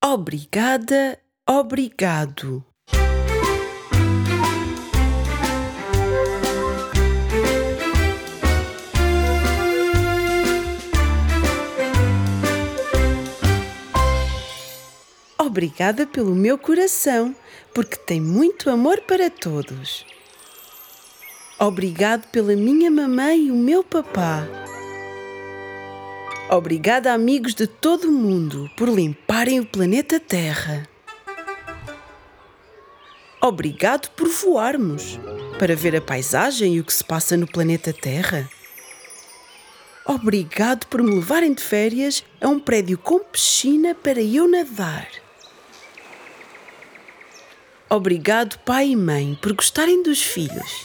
Obrigada, obrigado. Obrigada pelo meu coração, porque tem muito amor para todos. Obrigado pela minha mamãe e o meu papá. Obrigada, amigos de todo o mundo, por limparem o planeta Terra. Obrigado por voarmos, para ver a paisagem e o que se passa no planeta Terra. Obrigado por me levarem de férias a um prédio com piscina para eu nadar. Obrigado, pai e mãe, por gostarem dos filhos.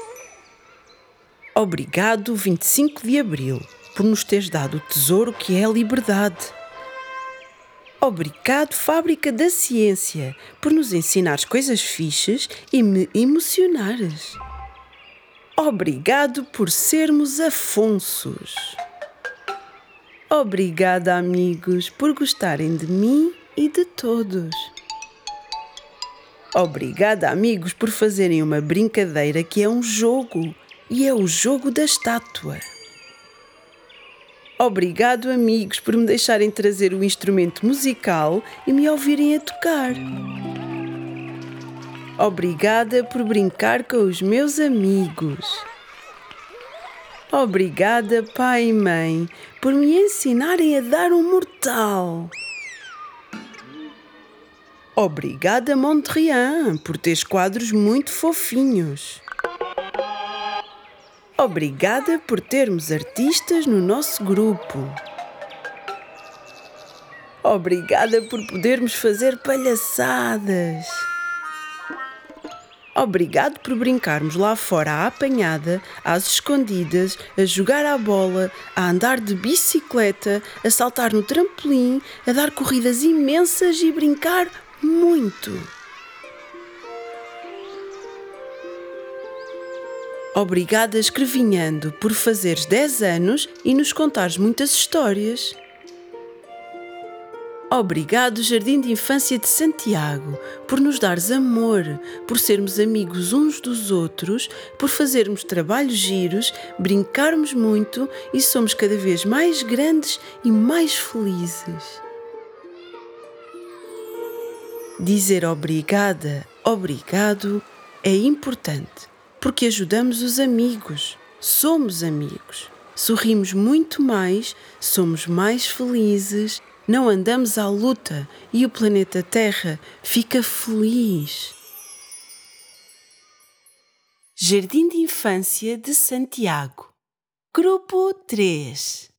Obrigado, 25 de Abril, por nos teres dado o tesouro que é a liberdade. Obrigado, Fábrica da Ciência, por nos ensinares coisas fixes e me emocionares. Obrigado por sermos Afonsos. Obrigada, amigos, por gostarem de mim e de todos. Obrigada, amigos, por fazerem uma brincadeira que é um jogo, e é o jogo da estátua. Obrigado, amigos, por me deixarem trazer o instrumento musical e me ouvirem a tocar. Obrigada por brincar com os meus amigos. Obrigada, pai e mãe, por me ensinarem a dar um mortal. Obrigada, Mondrian, por teres quadros muito fofinhos. Obrigada por termos artistas no nosso grupo. Obrigada por podermos fazer palhaçadas. Obrigado por brincarmos lá fora à apanhada, às escondidas, a jogar à bola, a andar de bicicleta, a saltar no trampolim, a dar corridas imensas e brincar muito. Obrigada, Escrevinhando, por fazeres 10 anos e nos contares muitas histórias. Obrigado, Jardim de Infância de Santiago, por nos dares amor, por sermos amigos uns dos outros, por fazermos trabalhos giros, brincarmos muito e somos cada vez mais grandes e mais felizes. Dizer obrigada, obrigado é importante, porque ajudamos os amigos, somos amigos, sorrimos muito mais, somos mais felizes, não andamos à luta e o planeta Terra fica feliz. Jardim de Infância de Santiago, Grupo 3.